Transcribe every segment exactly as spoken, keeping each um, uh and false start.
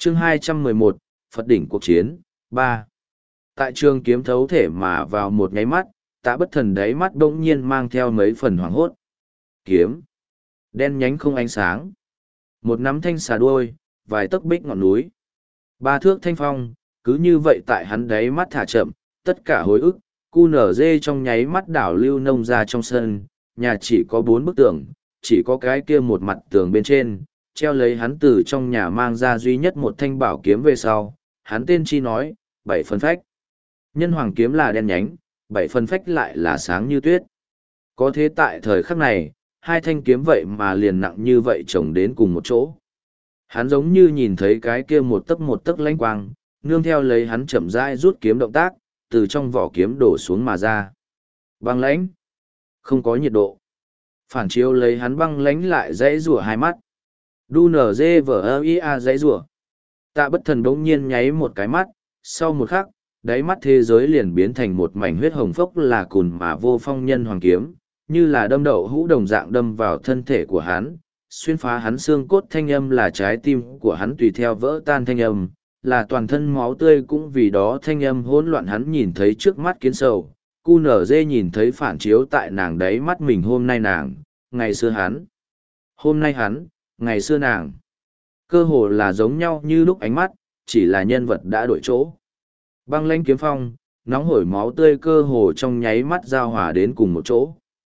chương hai trăm mười một, Phật đỉnh cuộc chiến, ba. Tại trường kiếm thấu thể mà vào một nháy mắt, Tạ Bất Thần đáy mắt bỗng nhiên mang theo mấy phần hoảng hốt. Kiếm. Đen nhánh không ánh sáng. Một nắm thanh xà đuôi, vài tấc bích ngọn núi. Ba thước thanh phong, cứ như vậy tại hắn đáy mắt thả chậm, tất cả hồi ức, cu nở dê trong nháy mắt đảo lưu nông ra trong sân, nhà chỉ có bốn bức tường, chỉ có cái kia một mặt tường bên trên, treo lấy hắn từ trong nhà mang ra duy nhất một thanh bảo kiếm về sau, hắn tên chi nói, bảy phân phách. Nhân hoàng kiếm là đen nhánh, bảy phân phách lại là sáng như tuyết. Có thế tại thời khắc này, hai thanh kiếm vậy mà liền nặng như vậy chồng đến cùng một chỗ. Hắn giống như nhìn thấy cái kia một tấc một tấc lanh quang, nương theo lấy hắn chậm rãi rút kiếm động tác, từ trong vỏ kiếm đổ xuống mà ra. Băng lãnh, không có nhiệt độ. Phản chiếu lấy hắn băng lãnh lại dãy rủa hai mắt. Đu nở dê vở ơ ia dãy rủa. Tạ Bất Thần bỗng nhiên nháy một cái mắt, sau một khắc, đáy mắt thế giới liền biến thành một mảnh huyết hồng phốc là cùn mà vô phong nhân hoàng kiếm, như là đâm đậu hũ đồng dạng đâm vào thân thể của hắn, xuyên phá hắn xương cốt thanh âm là trái tim của hắn tùy theo vỡ tan thanh âm, là toàn thân máu tươi cũng vì đó thanh âm hỗn loạn hắn nhìn thấy trước mắt kiến sầu, cu nở dê nhìn thấy phản chiếu tại nàng đáy mắt mình hôm nay nàng, ngày xưa hắn, hôm nay hắn, ngày xưa nàng. Cơ hồ là giống nhau như lúc ánh mắt, chỉ là nhân vật đã đổi chỗ. Băng lãnh kiếm phong, nóng hổi máu tươi cơ hồ trong nháy mắt giao hòa đến cùng một chỗ.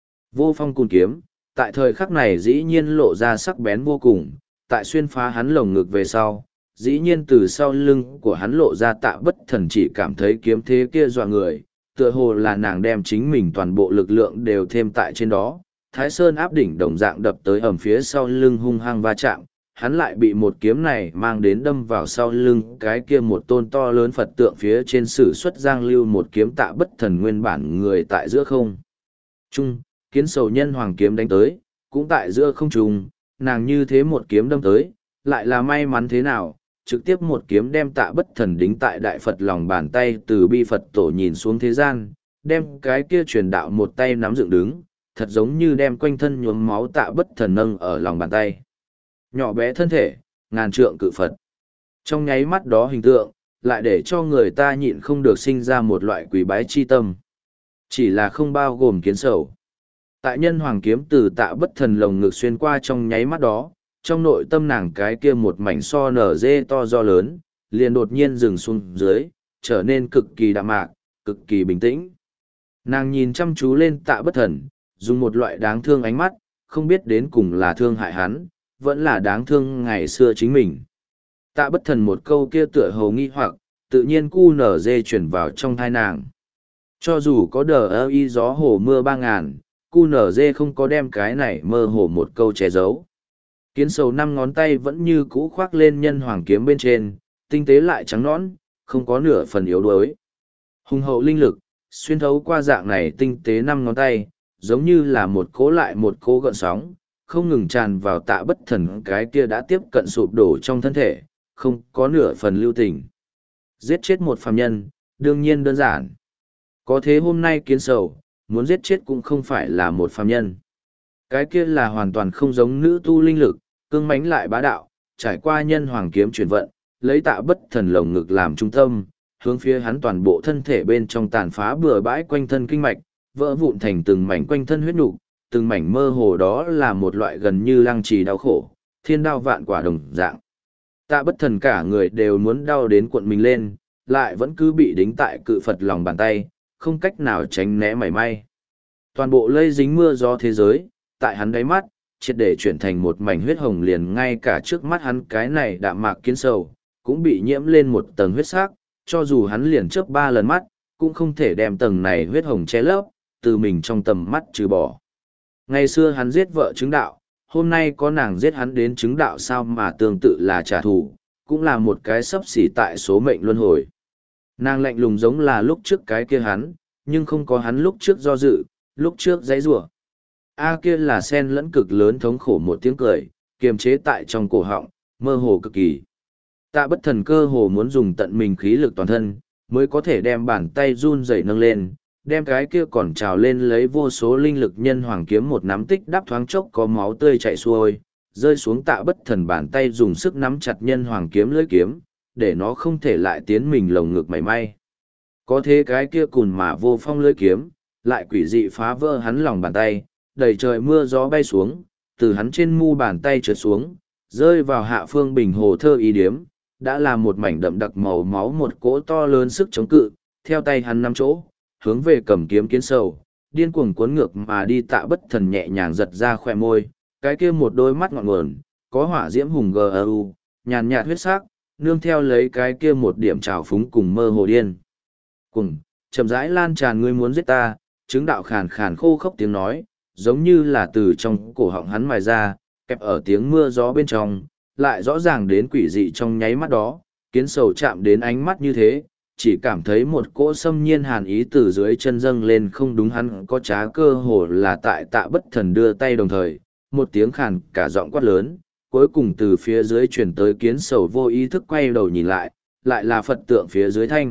Vô phong cùn kiếm, tại thời khắc này dĩ nhiên lộ ra sắc bén vô cùng, tại xuyên phá hắn lồng ngực về sau, dĩ nhiên từ sau lưng của hắn lộ ra Tạ Bất Thần chỉ cảm thấy kiếm thế kia dọa người, tựa hồ là nàng đem chính mình toàn bộ lực lượng đều thêm tại trên đó. Thái Sơn áp đỉnh đồng dạng đập tới ẩm phía sau lưng hung hăng va chạm, hắn lại bị một kiếm này mang đến đâm vào sau lưng cái kia một tôn to lớn Phật tượng phía trên sử xuất giang lưu một kiếm Tạ Bất Thần nguyên bản người tại giữa không trung, kiến sầu nhân hoàng kiếm đánh tới, cũng tại giữa không trung, nàng như thế một kiếm đâm tới, lại là may mắn thế nào, trực tiếp một kiếm đem Tạ Bất Thần đính tại đại Phật lòng bàn tay từ bi Phật tổ nhìn xuống thế gian, đem cái kia truyền đạo một tay nắm dựng đứng, thật giống như đem quanh thân nhuốm máu Tạ Bất Thần nâng ở lòng bàn tay. Nhỏ bé thân thể, ngàn trượng cự Phật. Trong nháy mắt đó hình tượng, lại để cho người ta nhịn không được sinh ra một loại quý bái chi tâm. Chỉ là không bao gồm kiến sầu. Tại nhân hoàng kiếm từ Tạ Bất Thần lồng ngực xuyên qua trong nháy mắt đó, trong nội tâm nàng cái kia một mảnh so nở dê to do lớn, liền đột nhiên dừng xuống dưới, trở nên cực kỳ đạm mạc, cực kỳ bình tĩnh. Nàng nhìn chăm chú lên Tạ Bất Thần, dùng một loại đáng thương ánh mắt, không biết đến cùng là thương hại hắn, vẫn là đáng thương ngày xưa chính mình. Tạ Bất Thần một câu kia tựa hồ nghi hoặc, tự nhiên cu nở dê chuyển vào trong thai nàng. Cho dù có đờ ơ y gió hồ mưa ba ngàn, cu nở dê không có đem cái này mơ hồ một câu che giấu. Kiến sầu năm ngón tay vẫn như cũ khoác lên nhân hoàng kiếm bên trên, tinh tế lại trắng nõn, không có nửa phần yếu đuối. Hùng hậu linh lực, xuyên thấu qua dạng này tinh tế năm ngón tay, giống như là một cố lại một cố gợn sóng, không ngừng tràn vào Tạ Bất Thần cái kia đã tiếp cận sụp đổ trong thân thể, không có nửa phần lưu tình. Giết chết một phàm nhân, đương nhiên đơn giản. Có thế hôm nay kiến sầu, muốn giết chết cũng không phải là một phàm nhân. Cái kia là hoàn toàn không giống nữ tu linh lực, cương mãnh lại bá đạo, trải qua nhân hoàng kiếm chuyển vận, lấy Tạ Bất Thần lồng ngực làm trung tâm, hướng phía hắn toàn bộ thân thể bên trong tàn phá bừa bãi quanh thân kinh mạch, vỡ vụn thành từng mảnh quanh thân huyết nục, từng mảnh mơ hồ đó là một loại gần như lăng trì đau khổ, thiên đao vạn quả đồng dạng. Tạ Bất Thần cả người đều muốn đau đến cuộn mình lên, lại vẫn cứ bị đính tại cự Phật lòng bàn tay, không cách nào tránh né mảy may. Toàn bộ lây dính mưa gió thế giới, tại hắn đáy mắt, triệt để chuyển thành một mảnh huyết hồng liền ngay cả trước mắt hắn cái này đạm mạc kiến sầu, cũng bị nhiễm lên một tầng huyết sắc, cho dù hắn liền chớp ba lần mắt, cũng không thể đem tầng này huyết hồng che lấp, từ mình trong tầm mắt trừ bỏ. Ngày xưa hắn giết vợ chứng đạo, hôm nay có nàng giết hắn đến chứng đạo sao mà tương tự là trả thù, cũng là một cái sấp xỉ tại số mệnh luân hồi. Nàng lạnh lùng giống là lúc trước cái kia hắn, nhưng không có hắn lúc trước do dự, lúc trước giãy giụa. A kia là sen lẫn cực lớn thống khổ một tiếng cười, kiềm chế tại trong cổ họng, mơ hồ cực kỳ. Tạ Bất Thần cơ hồ muốn dùng tận mình khí lực toàn thân, mới có thể đem bàn tay run rẩy nâng lên, đem cái kia còn trào lên lấy vô số linh lực nhân hoàng kiếm một nắm tích đắp thoáng chốc có máu tươi chảy xuôi, rơi xuống tạ bất thần bàn tay dùng sức nắm chặt nhân hoàng kiếm lưỡi kiếm, để nó không thể lại tiến mình lồng ngực mảy may. Có thế cái kia cùn mà vô phong lưỡi kiếm, lại quỷ dị phá vỡ hắn lòng bàn tay, đầy trời mưa gió bay xuống, từ hắn trên mu bàn tay trượt xuống, rơi vào hạ phương bình hồ thơ ý điếm, đã là một mảnh đậm đặc màu máu, một cỗ to lớn sức chống cự, theo tay hắn nắm chỗ, hướng về cầm kiếm kiến sầu, điên cuồng cuốn ngược mà đi. Tạ bất thần nhẹ nhàng giật ra khỏe môi, cái kia một đôi mắt ngọn nguồn, có hỏa diễm hùng gu, nhàn nhạt huyết sắc, nương theo lấy cái kia một điểm trào phúng cùng mơ hồ điên. Cùng, chậm rãi lan tràn, ngươi muốn giết ta, chứng đạo khàn khàn khô khốc tiếng nói, giống như là từ trong cổ họng hắn mài ra, kẹp ở tiếng mưa gió bên trong, lại rõ ràng đến quỷ dị trong nháy mắt đó, kiến sầu chạm đến ánh mắt như thế, chỉ cảm thấy một cỗ xâm nhiên hàn ý từ dưới chân dâng lên. Không đúng, hắn có trá cơ hồ là tại Tạ bất thần đưa tay đồng thời, một tiếng khàn cả giọng quát lớn, cuối cùng từ phía dưới truyền tới. Kiến sầu vô ý thức quay đầu nhìn lại, lại là Phật tượng phía dưới thanh.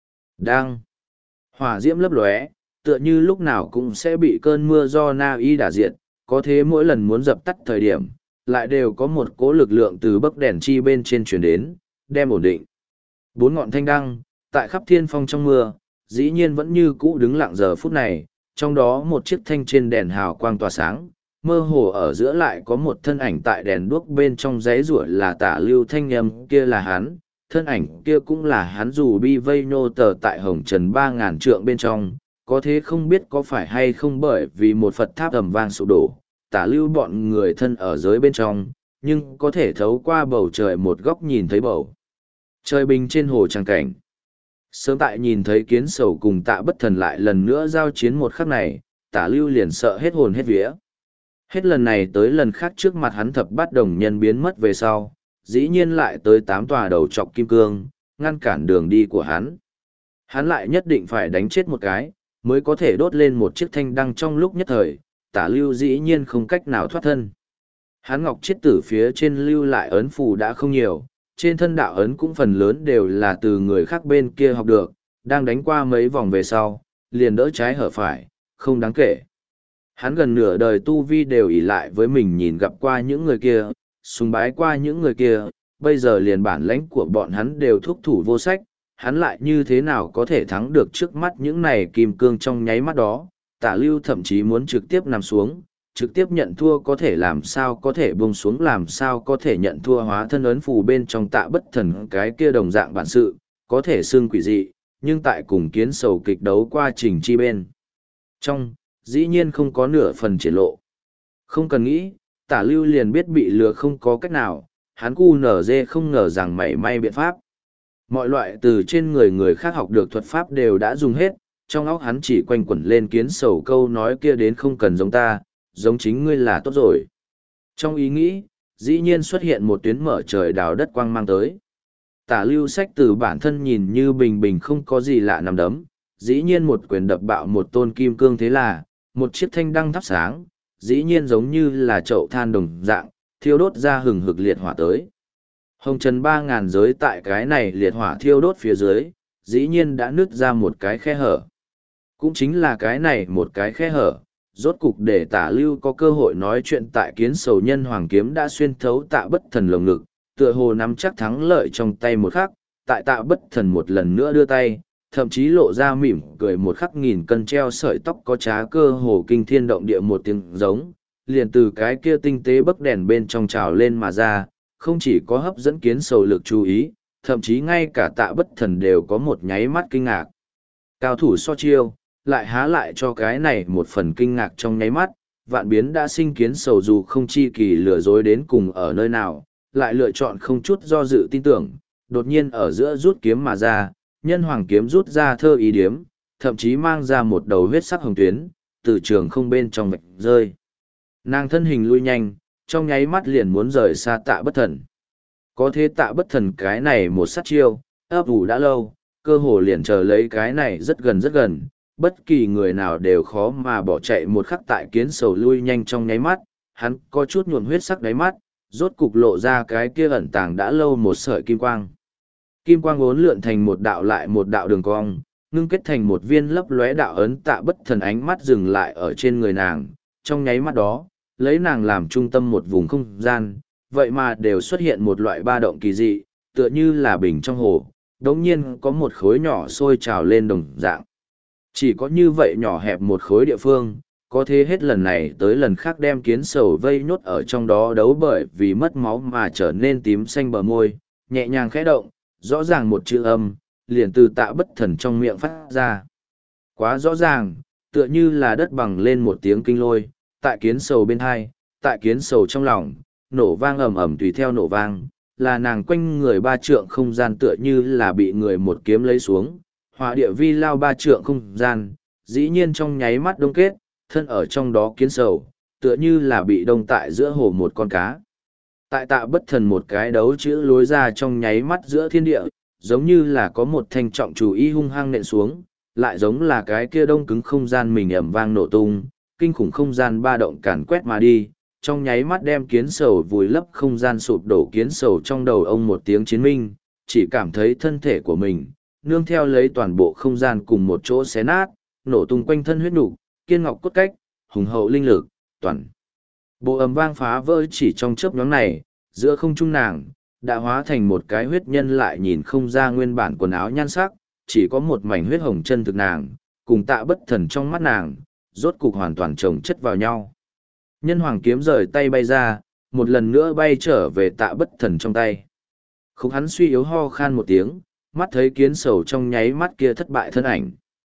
Đang hỏa diễm lấp lóe, tựa như lúc nào cũng sẽ bị cơn mưa do Na Y đả diệt, có thế mỗi lần muốn dập tắt thời điểm, lại đều có một cỗ lực lượng từ bấc đèn chi bên trên truyền đến, đem ổn định. Bốn ngọn thanh đăng, tại khắp thiên phong trong mưa, dĩ nhiên vẫn như cũ đứng lặng giờ phút này, trong đó một chiếc thanh trên đèn hào quang tỏa sáng, mơ hồ ở giữa lại có một thân ảnh tại đèn đuốc bên trong giấy rủa, là Tả Lưu thanh âm kia là hắn, thân ảnh kia cũng là hắn, dù bi vây nô tờ tại hồng trần ba ngàn trượng bên trong, có thế không biết có phải hay không bởi vì một Phật tháp ầm vang sụp đổ, Tả Lưu bọn người thân ở dưới bên trong, nhưng có thể thấu qua bầu trời một góc nhìn thấy bầu trời bình trên hồ trăng cảnh. Sớm tại nhìn thấy kiến sầu cùng Tạ bất thần lại lần nữa giao chiến một khắc này, Tả Lưu liền sợ hết hồn hết vía. Hết lần này tới lần khác, trước mặt hắn thập bát đồng nhân biến mất về sau, dĩ nhiên lại tới tám tòa đầu trọc kim cương, ngăn cản đường đi của hắn. Hắn lại nhất định phải đánh chết một cái, mới có thể đốt lên một chiếc thanh đăng. Trong lúc nhất thời, Tả Lưu dĩ nhiên không cách nào thoát thân. Hắn ngọc chiết tử phía trên lưu lại ấn phù đã không nhiều, trên thân đạo ấn cũng phần lớn đều là từ người khác bên kia học được, đang đánh qua mấy vòng về sau, liền đỡ trái hở phải, không đáng kể. Hắn gần nửa đời tu vi đều ỷ lại với mình nhìn gặp qua những người kia, sùng bái qua những người kia, bây giờ liền bản lãnh của bọn hắn đều thúc thủ vô sách, hắn lại như thế nào có thể thắng được trước mắt những này kim cương. Trong nháy mắt đó, Tả Lưu thậm chí muốn trực tiếp nằm xuống, trực tiếp nhận thua, có thể làm sao có thể buông xuống, làm sao có thể nhận thua. Hóa thân ấn phù bên trong Tạ bất thần cái kia đồng dạng bản sự, có thể xương quỷ dị, nhưng tại cùng kiến sầu kịch đấu qua trình chi bên trong, dĩ nhiên không có nửa phần triển lộ. Không cần nghĩ, Tả Lưu liền biết bị lừa không có cách nào, hắn cu nở dê không ngờ rằng mảy may biện pháp. Mọi loại từ trên người người khác học được thuật pháp đều đã dùng hết, trong óc hắn chỉ quanh quẩn lên kiến sầu câu nói kia đến không cần giống ta, giống chính ngươi là tốt rồi. Trong ý nghĩ, dĩ nhiên xuất hiện một tuyến mở trời đào đất quang mang tới. Tả Lưu sách từ bản thân nhìn như bình bình không có gì lạ nằm đấm, dĩ nhiên một quyền đập bạo một tôn kim cương, thế là một chiếc thanh đăng thắp sáng, dĩ nhiên giống như là chậu than đồng dạng, thiêu đốt ra hừng hực liệt hỏa tới. Hồng trần ba ngàn giới tại cái này liệt hỏa thiêu đốt phía dưới, dĩ nhiên đã nứt ra một cái khe hở. Cũng chính là cái này một cái khe hở, rốt cục để Tả Lưu có cơ hội nói chuyện. Tại kiến sầu nhân hoàng kiếm đã xuyên thấu Tạ bất thần lồng ngực, tựa hồ nắm chắc thắng lợi trong tay một khắc, tại Tạ bất thần một lần nữa đưa tay, thậm chí lộ ra mỉm cười một khắc, nghìn cân treo sợi tóc có trá cơ hồ kinh thiên động địa một tiếng giống, liền từ cái kia tinh tế bấc đèn bên trong trào lên mà ra, không chỉ có hấp dẫn kiến sầu lực chú ý, thậm chí ngay cả Tạ bất thần đều có một nháy mắt kinh ngạc. Cao thủ so chiêu, lại há lại cho cái này một phần kinh ngạc trong nháy mắt, vạn biến đã sinh kiến sầu dù không chi kỳ lừa dối đến cùng ở nơi nào, lại lựa chọn không chút do dự tin tưởng, đột nhiên ở giữa rút kiếm mà ra, nhân hoàng kiếm rút ra thơ ý điếm, thậm chí mang ra một đầu huyết sắc hồng tuyến, từ trường không bên trong vạch rơi. Nàng thân hình lui nhanh, trong nháy mắt liền muốn rời xa Tạ bất thần. Có thế Tạ bất thần cái này một sát chiêu, ấp ủ đã lâu, cơ hồ liền chờ lấy cái này rất gần rất gần, bất kỳ người nào đều khó mà bỏ chạy một khắc. Tại kiến sầu lui nhanh trong nháy mắt, hắn có chút nhuộm huyết sắc đáy mắt, rốt cục lộ ra cái kia ẩn tàng đã lâu một sợi kim quang. Kim quang uốn lượn thành một đạo lại một đạo đường cong, ngưng kết thành một viên lấp lóe đạo ấn. Tạ bất thần ánh mắt dừng lại ở trên người nàng, trong nháy mắt đó, lấy nàng làm trung tâm một vùng không gian, vậy mà đều xuất hiện một loại ba động kỳ dị, tựa như là bình trong hồ, đống nhiên có một khối nhỏ sôi trào lên đồng dạng. Chỉ có như vậy nhỏ hẹp một khối địa phương, có thế hết lần này tới lần khác đem kiến sầu vây nhốt ở trong đó đấu bởi vì mất máu mà trở nên tím xanh bờ môi, nhẹ nhàng khẽ động, rõ ràng một chữ âm, liền từ Tạ Bất Thần trong miệng phát ra. Quá rõ ràng, tựa như là đất bằng lên một tiếng kinh lôi, tại kiến sầu bên hai, tại kiến sầu trong lòng, nổ vang ầm ầm tùy theo nổ vang, là nàng quanh người ba trượng không gian tựa như là bị người một kiếm lấy xuống, hỏa địa vi lao ba trượng không gian, dĩ nhiên trong nháy mắt đông kết, thân ở trong đó kiến sầu, tựa như là bị đông tại giữa hồ một con cá. Tại Tạ Bất Thần một cái đấu chữ lối ra trong nháy mắt giữa thiên địa, giống như là có một thanh trọng chủ y hung hăng nện xuống, lại giống là cái kia đông cứng không gian mình ầm vang nổ tung, kinh khủng không gian ba động càn quét mà đi, trong nháy mắt đem kiến sầu vùi lấp không gian sụp đổ kiến sầu trong đầu ông một tiếng chiến minh, chỉ cảm thấy thân thể của mình, nương theo lấy toàn bộ không gian cùng một chỗ xé nát, nổ tung quanh thân huyết nục, kiên ngọc cốt cách, hùng hậu linh lực, toàn. Bộ ầm vang phá vỡ chỉ trong chớp nhoáng này, giữa không trung nàng, đã hóa thành một cái huyết nhân lại nhìn không ra nguyên bản quần áo nhan sắc, chỉ có một mảnh huyết hồng chân thực nàng, cùng Tạ Bất Thần trong mắt nàng, rốt cục hoàn toàn chồng chất vào nhau. Nhân hoàng kiếm rời tay bay ra, một lần nữa bay trở về Tạ Bất Thần trong tay. Khúc hắn suy yếu ho khan một tiếng, mắt thấy kiến sầu trong nháy mắt kia thất bại thân ảnh.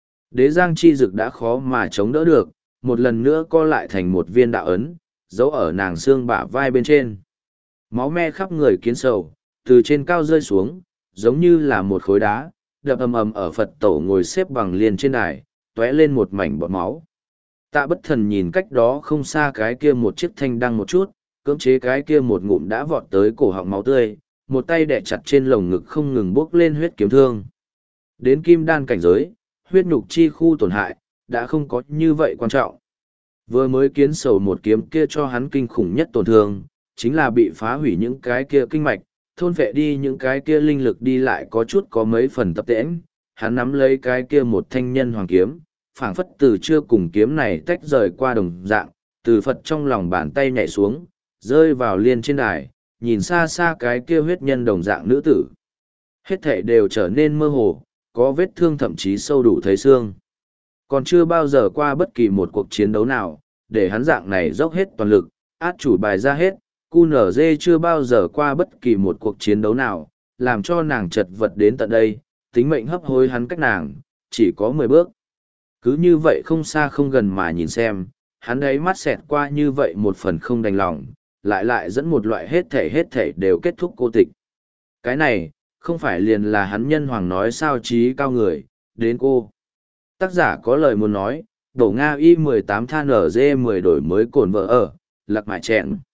Đế giang chi dực đã khó mà chống đỡ được, một lần nữa co lại thành một viên đạo ấn, giấu ở nàng xương bả vai bên trên. Máu me khắp người kiến sầu, từ trên cao rơi xuống, giống như là một khối đá, đập ầm ầm ở Phật tổ ngồi xếp bằng liền trên đài, tóe lên một mảnh bọt máu. Tạ Bất Thần nhìn cách đó không xa cái kia một chiếc thanh đăng một chút, cưỡng chế cái kia một ngụm đã vọt tới cổ họng máu tươi, một tay đè chặt trên lồng ngực không ngừng bốc lên huyết kiếm thương. Đến kim đan cảnh giới, huyết nhục chi khu tổn hại, đã không có như vậy quan trọng. Vừa mới kiến sầu một kiếm kia cho hắn kinh khủng nhất tổn thương, chính là bị phá hủy những cái kia kinh mạch, thôn phệ đi những cái kia linh lực đi lại có chút có mấy phần tập tễnh, hắn nắm lấy cái kia một thanh nhân hoàng kiếm, phảng phất từ chưa cùng kiếm này tách rời qua đồng dạng, từ Phật trong lòng bàn tay nhảy xuống, rơi vào liên trên đài, nhìn xa xa cái kia huyết nhân đồng dạng nữ tử. Hết thảy đều trở nên mơ hồ, có vết thương thậm chí sâu đủ thấy xương. Còn chưa bao giờ qua bất kỳ một cuộc chiến đấu nào, để hắn dạng này dốc hết toàn lực, át chủ bài ra hết, cu nở dê chưa bao giờ qua bất kỳ một cuộc chiến đấu nào, làm cho nàng chật vật đến tận đây, tính mệnh hấp hối hắn cách nàng, chỉ có mười bước. Cứ như vậy không xa không gần mà nhìn xem, hắn đấy mắt xẹt qua như vậy một phần không đành lòng, lại lại dẫn một loại hết thể hết thể đều kết thúc cô tịch. Cái này, không phải liền là hắn nhân hoàng nói sao trí cao người, đến cô. Tác giả có lời muốn nói, đổ Nga y mười tám than ở dê mười đổi mới cồn vợ ở, lạc mại chẹn.